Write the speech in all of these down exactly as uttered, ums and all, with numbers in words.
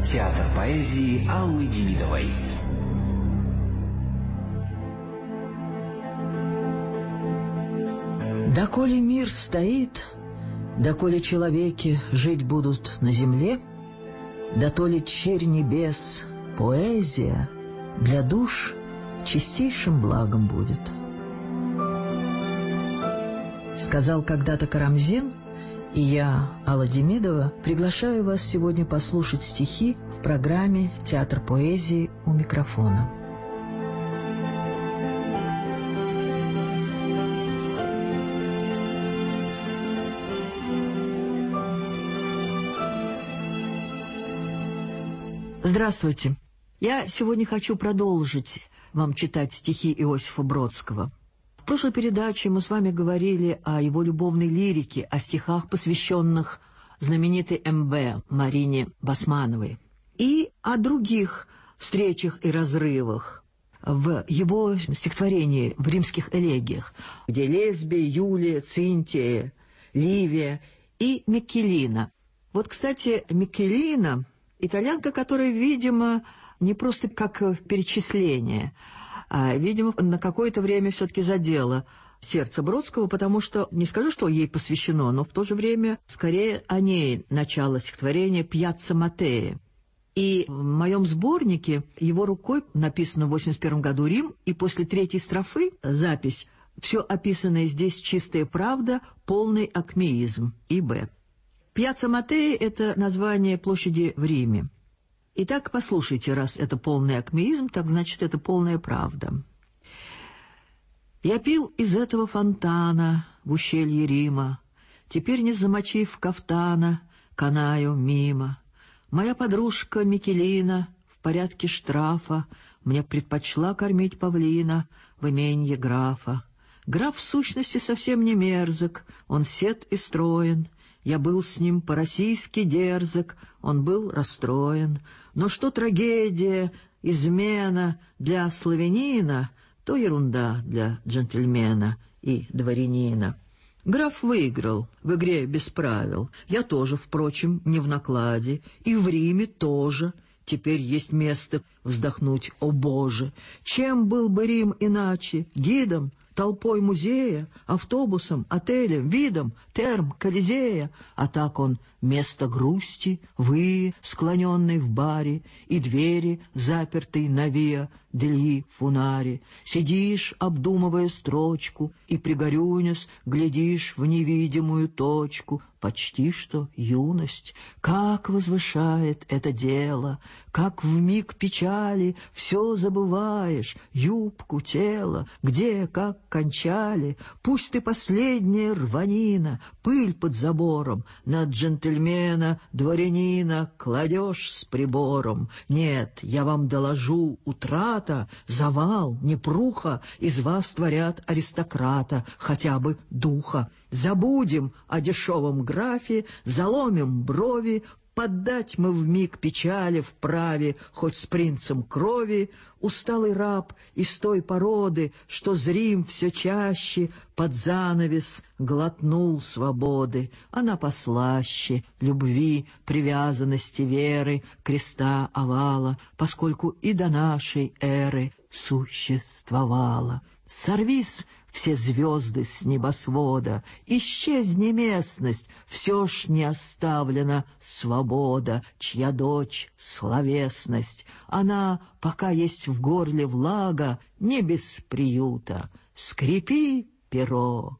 Театр поэзии Аллы Демидовой. Доколе мир стоит, доколе человеки жить будут на земле, дотоле черь небес, поэзия для душ чистейшим благом будет. Сказал когда-то Карамзин, и я, Алла Демидова, приглашаю вас сегодня послушать стихи в программе «Театр поэзии» у микрофона. Здравствуйте. Я сегодня хочу продолжить вам читать стихи Иосифа Бродского. В прошлой передаче мы с вами говорили о его любовной лирике, о стихах, посвященных знаменитой эм бэ Марине Басмановой, и о других встречах и разрывах в его стихотворении в римских элегиях, где лесбия, Юлия, Цинтия, Ливия и Микелина. Вот, кстати, Микелина — итальянка, которая, видимо, не просто как перечисление, а, видимо, на какое-то время все-таки задела сердце Бродского, потому что, не скажу, что ей посвящено, но в то же время скорее о ней начало стихотворения «Пьяцца Матея». И в моем сборнике его рукой написано в восемьдесят первом году Рим, и после третьей строфы запись «Все описанное здесь чистая правда, полный акмеизм» и Б. Пьяцца Матея — это название площади в Риме. Итак, послушайте, раз это полный акмеизм, так значит, это полная правда. «Я пил из этого фонтана в ущелье Рима, теперь, не замочив кафтана, канаю мимо. Моя подружка Микелина в порядке штрафа мне предпочла кормить павлина в именье графа. Граф в сущности совсем не мерзок, он сед и строен. Я был с ним по-российски дерзок, он был расстроен. Но что трагедия, измена для славянина, то ерунда для джентльмена и дворянина. Граф выиграл в игре без правил. Я тоже, впрочем, не в накладе. И в Риме тоже. Теперь есть место вздохнуть, о Боже! Чем был бы Рим иначе? Гидом? Толпой музея, автобусом, отелем, видом, терм, Колизея, а так он место грусти, вы, склоненный в баре, и двери, запертый на виа дельи фунаре. Сидишь, обдумывая строчку, и, пригорюнясь, глядишь в невидимую точку. Почти что юность, как возвышает это дело, как вмиг печали все забываешь, юбку, тело, где, как кончали. Пусть ты последняя рванина, пыль под забором, на джентльмена, дворянина кладешь с прибором. Нет, я вам доложу, утрата, завал, непруха, из вас творят аристократа, хотя бы духа. Забудем о дешевом графе, заломим брови, поддать мы вмиг печали вправе, хоть с принцем крови. Усталый раб из той породы, что зрим все чаще, под занавес глотнул свободы. Она послаще любви, привязанности, веры, креста овала, поскольку и до нашей эры существовала. Сорвись все звезды с небосвода, исчезни местность, все ж не оставлена свобода, чья дочь — словесность. Она, пока есть в горле влага, не без приюта. Скрипи перо,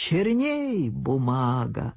черней бумага,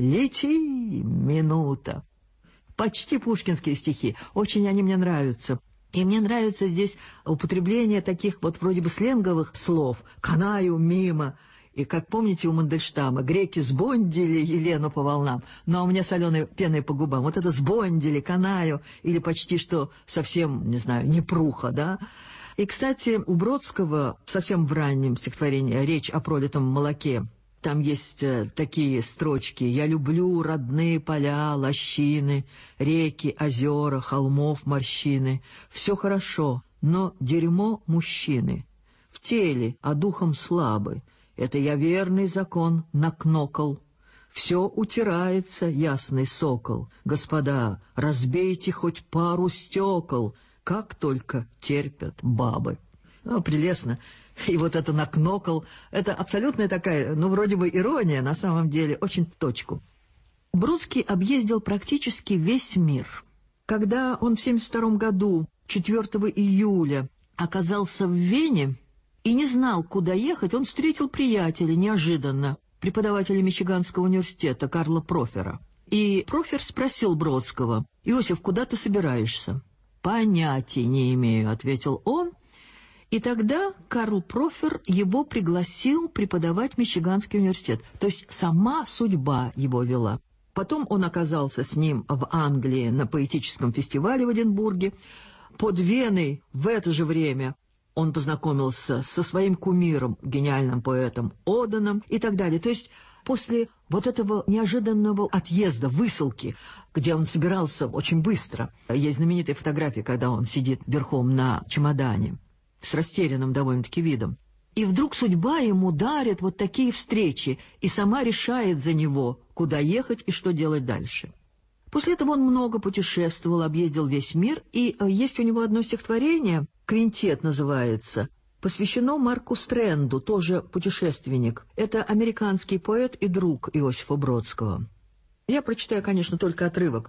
лети минута. Почти пушкинские стихи, очень они мне нравятся. И мне нравится здесь употребление таких вот вроде бы сленговых слов «канаю мимо». И, как помните, у Мандельштама греки сбондили Елену по волнам, но у меня соленой пеной по губам. Вот это сбондили, канаю, или почти что совсем, не знаю, непруха, да? И, кстати, у Бродского совсем в раннем стихотворении «Речь о пролитом молоке». Там есть э, такие строчки: «Я люблю родные поля, лощины, реки, озера, холмов морщины. Все хорошо, но дерьмо мужчины. В теле, а духом слабы. Это я верный закон накнокал. Все утирается, ясный сокол. Господа, разбейте хоть пару стекол, как только терпят бабы. Ну, прелестно. И вот это накнокал, это абсолютная такая, ну, вроде бы ирония, на самом деле, очень в точку. Бродский объездил практически весь мир. Когда он в семьдесят втором году, четвёртого июля, оказался в Вене и не знал, куда ехать, он встретил приятеля неожиданно, преподавателя Мичиганского университета Карла Профера. И Профер спросил Бродского: «Иосиф, куда ты собираешься?» «Понятия не имею», — ответил он. И тогда Карл Профер его пригласил преподавать в Мичиганский университет. То есть сама судьба его вела. Потом он оказался с ним в Англии на поэтическом фестивале в Эдинбурге. Под Веной в это же время он познакомился со своим кумиром, гениальным поэтом Оденом и так далее. То есть после вот этого неожиданного отъезда, высылки, где он собирался очень быстро, есть знаменитая фотография, когда он сидит верхом на чемодане, с растерянным довольно-таки видом. И вдруг судьба ему дарит вот такие встречи и сама решает за него, куда ехать и что делать дальше. После этого он много путешествовал, объездил весь мир, и есть у него одно стихотворение, «Квинтет» называется, посвящено Марку Стрэнду, тоже путешественник. Это американский поэт и друг Иосифа Бродского. Я прочитаю, конечно, только отрывок.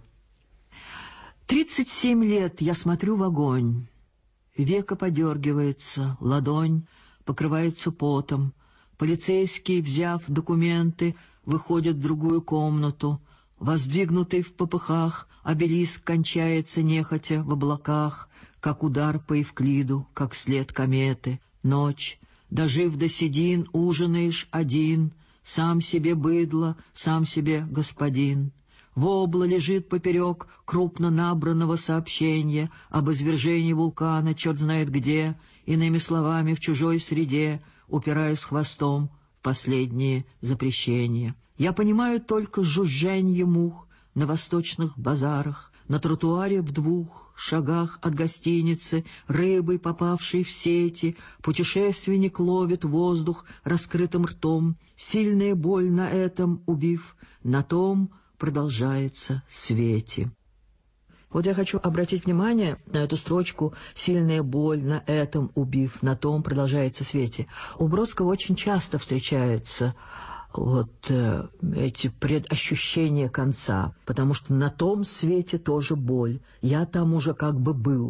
«Тридцать семь лет я смотрю в огонь. Веко подергивается, ладонь покрывается потом. Полицейский, взяв документы, выходит в другую комнату. Воздвигнутый в попыхах обелиск кончается нехотя в облаках, как удар по Евклиду, как след кометы. Ночь, дожив до седин, ужинаешь один, сам себе быдло, сам себе господин. Вобла лежит поперек крупно набранного сообщения об извержении вулкана черт знает где, иными словами, в чужой среде, упираясь хвостом в последние запрещения. Я понимаю только жужжанье мух на восточных базарах, на тротуаре в двух шагах от гостиницы, рыбой, попавшей в сети, путешественник ловит воздух раскрытым ртом, сильная боль на этом убив, на том продолжается свете». Вот я хочу обратить внимание на эту строчку «сильная боль на этом убив, на том продолжается свете». У Бродского очень часто встречаются вот э, эти предощущения конца, потому что на том свете тоже боль, я там уже как бы был.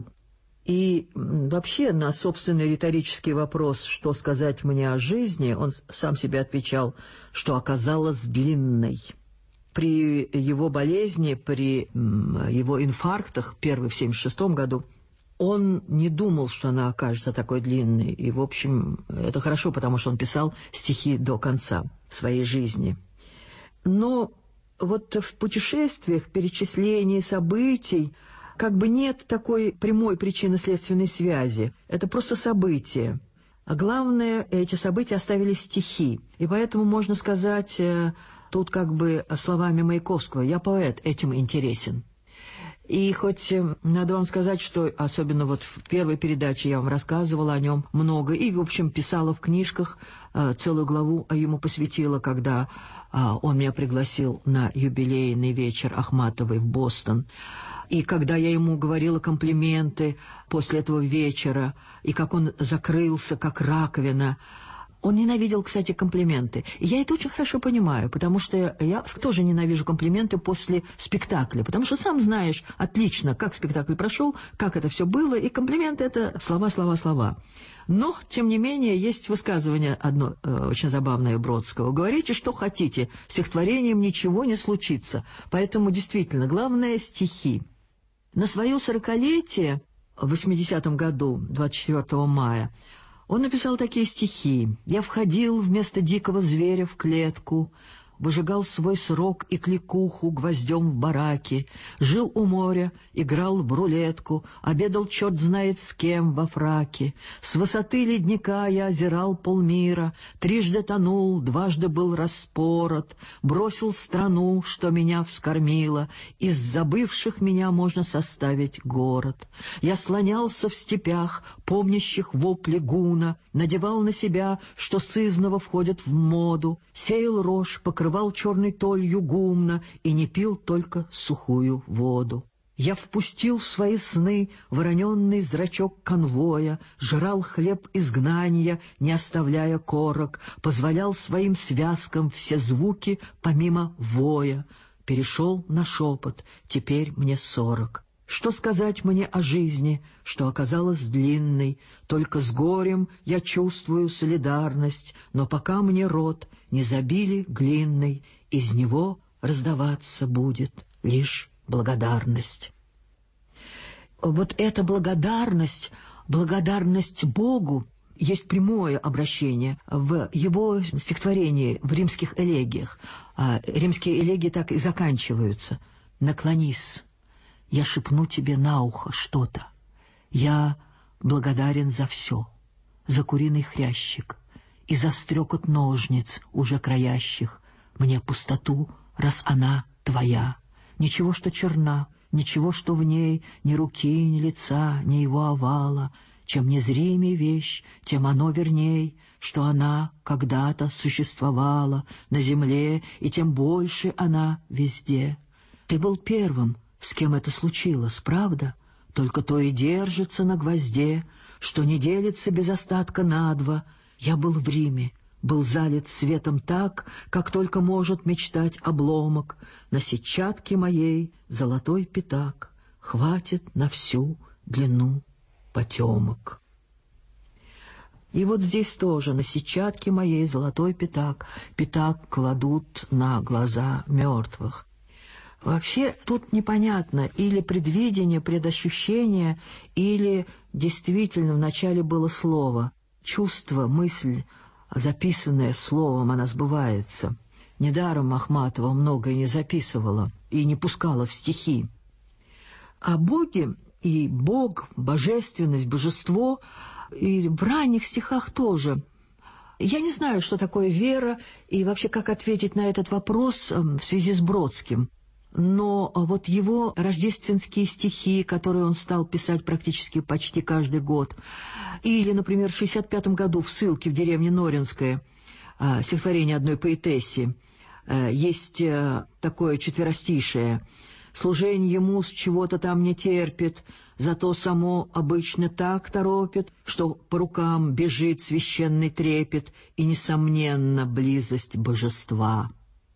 И вообще на собственный риторический вопрос, что сказать мне о жизни, он сам себе отвечал, что оказалась длинной. При его болезни, при его инфарктах, первый в семьдесят шестом году, он не думал, что она окажется такой длинной. И, в общем, это хорошо, потому что он писал стихи до конца своей жизни. Но вот в путешествиях, перечислении событий, как бы нет такой прямой причинно-следственной связи. Это просто события. А главное, эти события оставили стихи. И поэтому можно сказать... Тут как бы словами Маяковского «я поэт, этим интересен». И хоть надо вам сказать, что особенно вот в первой передаче я вам рассказывала о нем много, и, в общем, писала в книжках, целую главу ему посвятила, когда он меня пригласил на юбилейный вечер Ахматовой в Бостон. И когда я ему говорила комплименты после этого вечера, и как он закрылся, как раковина. Он ненавидел, кстати, комплименты. И я это очень хорошо понимаю, потому что я тоже ненавижу комплименты после спектакля, потому что сам знаешь отлично, как спектакль прошел, как это все было, и комплименты — это слова, слова, слова. Но, тем не менее, есть высказывание одно э, очень забавное Бродского. «Говорите, что хотите, с стихотворением ничего не случится». Поэтому, действительно, главное — стихи. На свое сорокалетие в восьмидесятом году, двадцать четвёртого мая, он написал такие стихи. «Я входил вместо дикого зверя в клетку, выжигал свой срок и кликуху гвоздем в бараке, жил у моря, играл в рулетку, обедал черт знает с кем во фраке. С высоты ледника я озирал полмира, трижды тонул, дважды был распорот, бросил страну, что меня вскормила, из забывших меня можно составить город. Я слонялся в степях, помнящих вопли гуна, надевал на себя, что сызнова входят в моду, сеял рожь, покрывал черной толью гумна и не пил только сухую воду. Я впустил в свои сны вороненный зрачок конвоя, жрал хлеб изгнания, не оставляя корок, позволял своим связкам все звуки помимо воя. Перешел на шепот, теперь мне сорок. Что сказать мне о жизни, что оказалась длинной? Только с горем я чувствую солидарность, но пока мне рот не забили глиной, из него раздаваться будет лишь благодарность. Вот эта благодарность, благодарность Богу, есть прямое обращение в его стихотворении, в римских элегиях. А римские элегии так и заканчиваются. «Наклонись, я шепну тебе на ухо что-то. Я благодарен за все, за куриный хрящик и за стрекот ножниц, уже краящих мне пустоту, раз она твоя. Ничего, что черна, ничего, что в ней, ни руки, ни лица, ни его овала. Чем незримей вещь, тем оно верней, что она когда-то существовала на земле, и тем больше она везде. Ты был первым, с кем это случилось, правда? Только то и держится на гвозде, что не делится без остатка на два. Я был в Риме, был залит светом так, как только может мечтать обломок. На сетчатке моей золотой пятак хватит на всю длину потемок. И вот здесь тоже на сетчатке моей золотой пятак. Пятак кладут на глаза мертвых. Вообще тут непонятно, или предвидение, предощущение, или действительно вначале было слово. Чувство, мысль, записанная словом, она сбывается. Недаром Ахматова многое не записывала и не пускала в стихи. О Боге и Бог, божественность, божество и в ранних стихах тоже. Я не знаю, что такое вера и вообще как ответить на этот вопрос в связи с Бродским. Но вот его рождественские стихи, которые он стал писать практически почти каждый год, или, например, в шестьдесят пятом году в ссылке в деревне Норинская, стихотворение одной поэтессы, есть такое четверостишее: «Служенье муз чего-то там не терпит, зато само обычно так торопит, что по рукам бежит священный трепет и, несомненно, близость божества».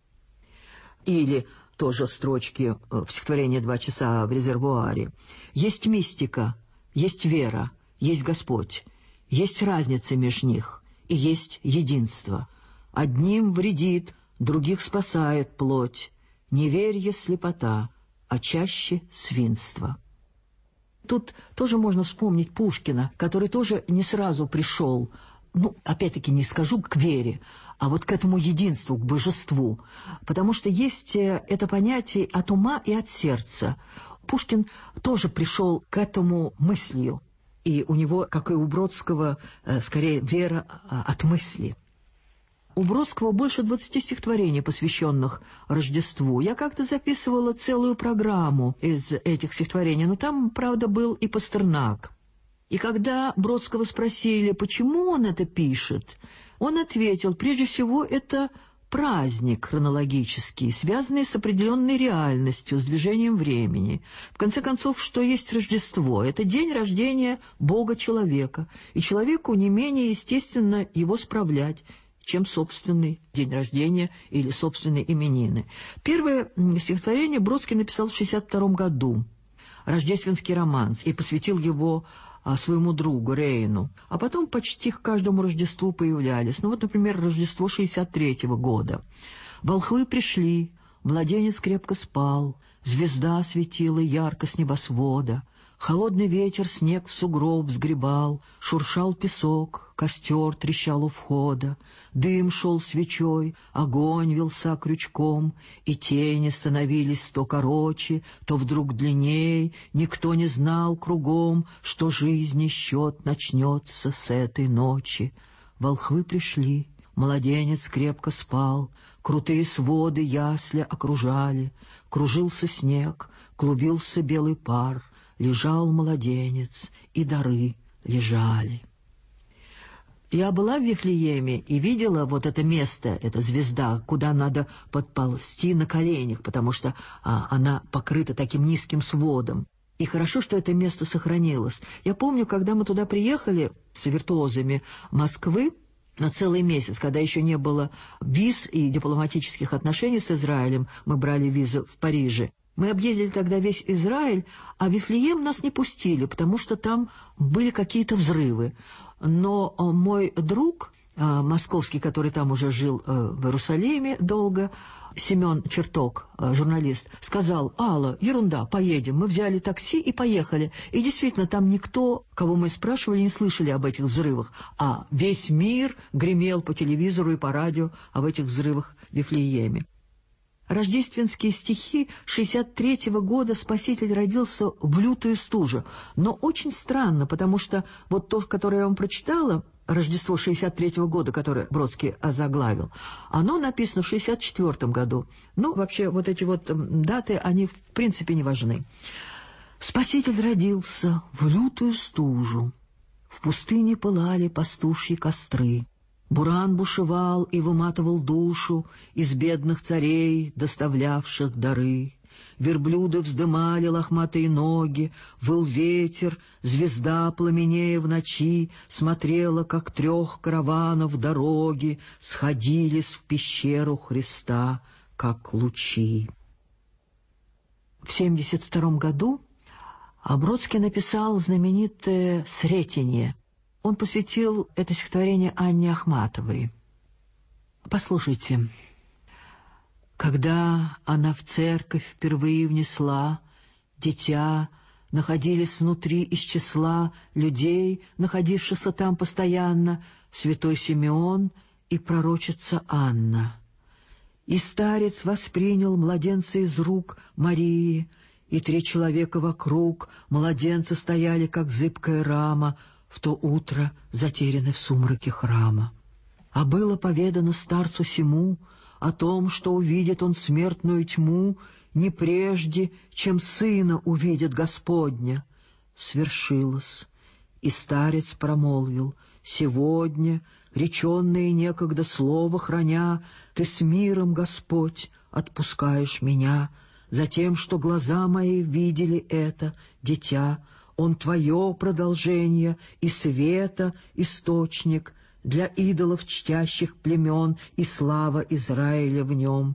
Или тоже строчки в стихотворении «Два часа в резервуаре». «Есть мистика, есть вера, есть Господь, есть разница между них и есть единство. Одним вредит, других спасает плоть, неверье — слепота, а чаще свинство». Тут тоже можно вспомнить Пушкина, который тоже не сразу пришел, ну, опять-таки не скажу к вере, а вот к этому единству, к божеству. Потому что есть это понятие от ума и от сердца. Пушкин тоже пришел к этому мыслью. И у него, как и у Бродского, скорее вера от мысли. У Бродского больше двадцати стихотворений, посвященных Рождеству. Я как-то записывала целую программу из этих стихотворений, но там, правда, был и Пастернак. И когда Бродского спросили, почему он это пишет, он ответил: прежде всего, это праздник хронологический, связанный с определенной реальностью, с движением времени. В конце концов, что есть Рождество? Это день рождения Бога-человека, и человеку не менее естественно его справлять, чем собственный день рождения или собственные именины. Первое стихотворение Бродский написал в шестьдесят втором году, рождественский романс, и посвятил его а, своему другу Рейну. А потом почти к каждому Рождеству появлялись. Ну вот, например, Рождество шестьдесят третьего года. «Волхвы пришли, младенец крепко спал, звезда светила ярко с небосвода. Холодный ветер снег в сугроб сгребал, шуршал песок, костер трещал у входа, дым шел свечой, огонь вился крючком, и тени становились то короче, то вдруг длинней, никто не знал кругом, что жизни счет начнется с этой ночи. Волхвы пришли, младенец крепко спал, крутые своды ясли окружали, кружился снег, клубился белый пар, лежал младенец, и дары лежали». Я была в Вифлееме и видела вот это место, эта звезда, куда надо подползти на коленях, потому что а, она покрыта таким низким сводом. И хорошо, что это место сохранилось. Я помню, когда мы туда приехали с виртуозами Москвы на целый месяц, когда еще не было виз и дипломатических отношений с Израилем, мы брали визы в Париже. Мы объездили тогда весь Израиль, а в Вифлеем нас не пустили, потому что там были какие-то взрывы. Но мой друг, московский, который там уже жил в Иерусалиме долго, Семен Черток, журналист, сказал: «Алла, ерунда, поедем». Мы взяли такси и поехали. И действительно, там никто, кого мы спрашивали, не слышали об этих взрывах. А весь мир гремел по телевизору и по радио об этих взрывах в Вифлееме. Рождественские стихи шестьдесят третьего года Спаситель родился в лютую стужу. Но очень странно, потому что вот то, которое я вам прочитала, Рождество шестьдесят третьего года, которое Бродский озаглавил, оно написано в шестьдесят четвёртом году. Ну, вообще, вот эти вот даты, они в принципе не важны. Спаситель родился в лютую стужу. В пустыне пылали пастушьи костры. Буран бушевал и выматывал душу из бедных царей, доставлявших дары. Верблюды вздымали лохматые ноги, выл ветер, звезда, пламенея в ночи, смотрела, как трех караванов дороги сходились в пещеру Христа, как лучи. В семьдесят втором году Бродский написал знаменитое «Сретение». Он посвятил это стихотворение Анне Ахматовой. Послушайте. Когда она в церковь впервые внесла дитя, находились внутри из числа людей, находившихся там постоянно, святой Симеон и пророчица Анна. И старец воспринял младенца из рук Марии, и три человека вокруг младенца стояли, как зыбкая рама, в то утро затеряны в сумраке храма. А было поведано старцу сему о том, что увидит он смертную тьму не прежде, чем сына увидит Господня. Свершилось, и старец промолвил: «Сегодня, реченное некогда слово храня, ты с миром, Господь, отпускаешь меня, за тем, что глаза мои видели это, дитя. Он твое продолжение и света источник для идолов чтящих племен и слава Израиля в нем».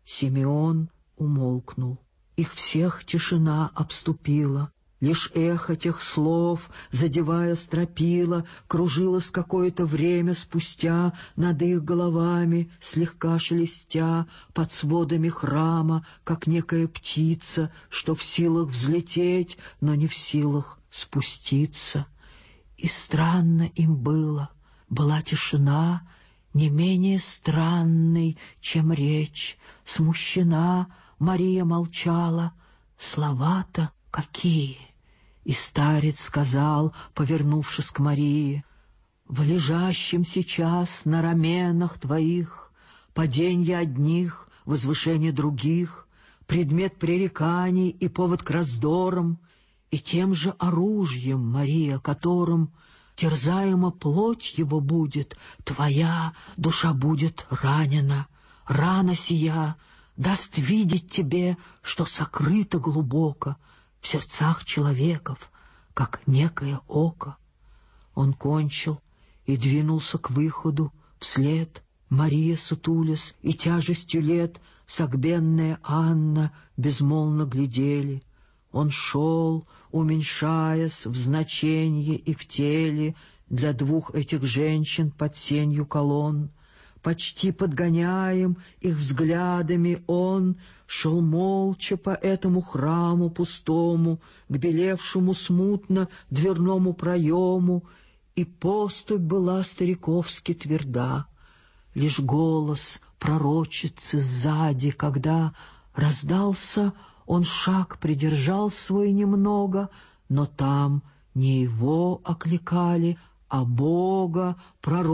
Симеон умолкнул. Их всех тишина обступила. Лишь эхо тех слов, задевая стропила, кружилось какое-то время спустя над их головами, слегка шелестя под сводами храма, как некая птица, что в силах взлететь, но не в силах спуститься. И странно им было, была тишина, не менее странной, чем речь. Смущена Мария молчала, слова-то какие! И старец сказал, повернувшись к Марии: «В лежащем сейчас на раменах твоих паденье одних, возвышение других, предмет пререканий и повод к раздорам, и тем же оружием, Мария, которым терзаема плоть его будет, твоя душа будет ранена. Рана сия даст видеть тебе, что сокрыто глубоко в сердцах человеков, как некое око». Он кончил и двинулся к выходу вслед. Мария сутулясь и тяжестью лет, согбенная Анна безмолвно глядели. Он шел, уменьшаясь в значении и в теле для двух этих женщин под сенью колонн. Почти подгоняем их взглядами, он шел молча по этому храму пустому, к белевшему смутно дверному проему, и поступь была стариковски тверда. Лишь голос пророчицы сзади, когда раздался, он шаг придержал свой немного, но там не его окликали, а Бога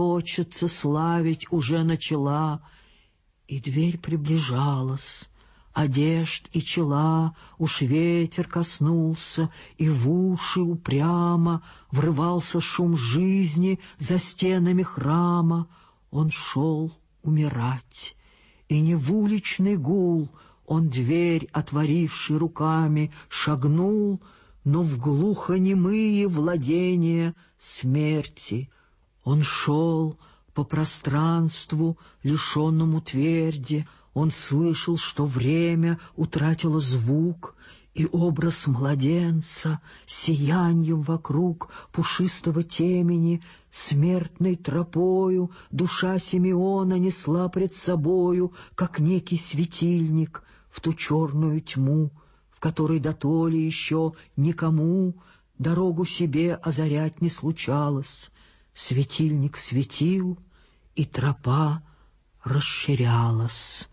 пророчица славить уже начала, и дверь приближалась. одежд и чела уж ветер коснулся, и в уши упрямо врывался шум жизни за стенами храма. Он шел умирать, и не в уличный гул он, дверь отворивший руками, шагнул, но в глухонемые владения смерти. Он шел по пространству, лишенному тверди, он слышал, что время утратило звук, и образ младенца, сияньем вокруг пушистого темени, смертной тропою душа Симеона несла пред собою, как некий светильник, в ту черную тьму, в которой дотоле еще никому дорогу себе озарять не случалось. Светильник светил, и тропа расширялась.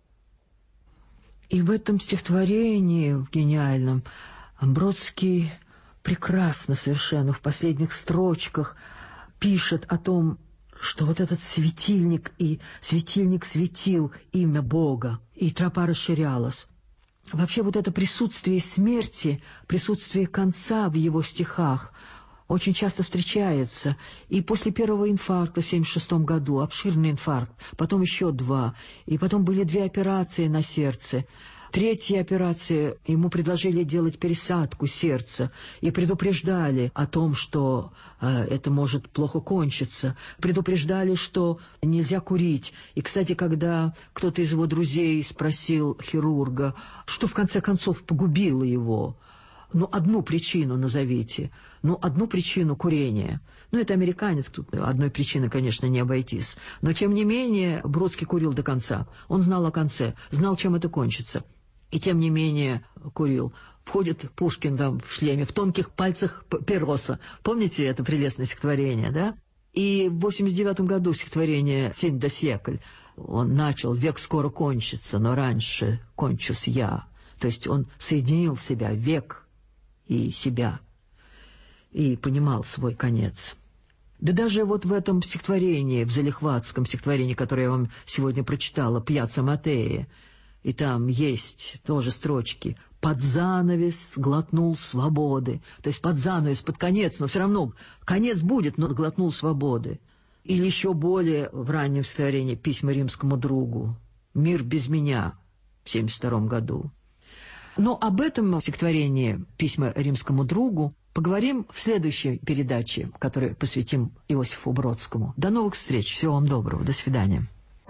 И в этом стихотворении, в гениальном, Бродский прекрасно совершенно в последних строчках пишет о том, что вот этот светильник, и светильник светил имя Бога, и тропа расширялась. Вообще вот это присутствие смерти, присутствие конца в его стихах очень часто встречается. И после первого инфаркта в семьдесят шестом году, обширный инфаркт, потом еще два, и потом были две операции на сердце. Третья операция, ему предложили делать пересадку сердца и предупреждали о том, что э, это может плохо кончиться. Предупреждали, что нельзя курить. И, кстати, когда кто-то из его друзей спросил хирурга, что в конце концов погубило его, ну, одну причину назовите, ну, одну причину курения. Ну, это американец, тут одной причины, конечно, не обойтись. Но, тем не менее, Бродский курил до конца. Он знал о конце, знал, чем это кончится. И, тем не менее, курил. Входит Пушкин там в шлеме, в тонких пальцах папироса. Помните это прелестное стихотворение, да? И в восемьдесят девятом году стихотворение «Фин де сьекль» он начал «Век скоро кончится, но раньше кончусь я». То есть он соединил себя, век и себя, и понимал свой конец. Да даже вот в этом стихотворении, в залихватском стихотворении, которое я вам сегодня прочитала, «Пьяцца Матея», и там есть тоже строчки «Под занавес глотнул свободы». То есть под занавес, под конец, но все равно конец будет, но глотнул свободы. Или еще более в раннем стихотворении «Письма римскому другу», «Мир без меня» в семьдесят втором году. Но об этом стихотворении «Письма римскому другу» поговорим в следующей передаче, которую посвятим Иосифу Бродскому. До новых встреч. Всего вам доброго. До свидания.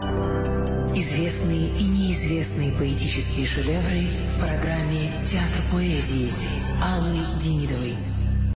Известные и неизвестные поэтические шедевры в программе «Театр поэзии» Аллы Демидовой.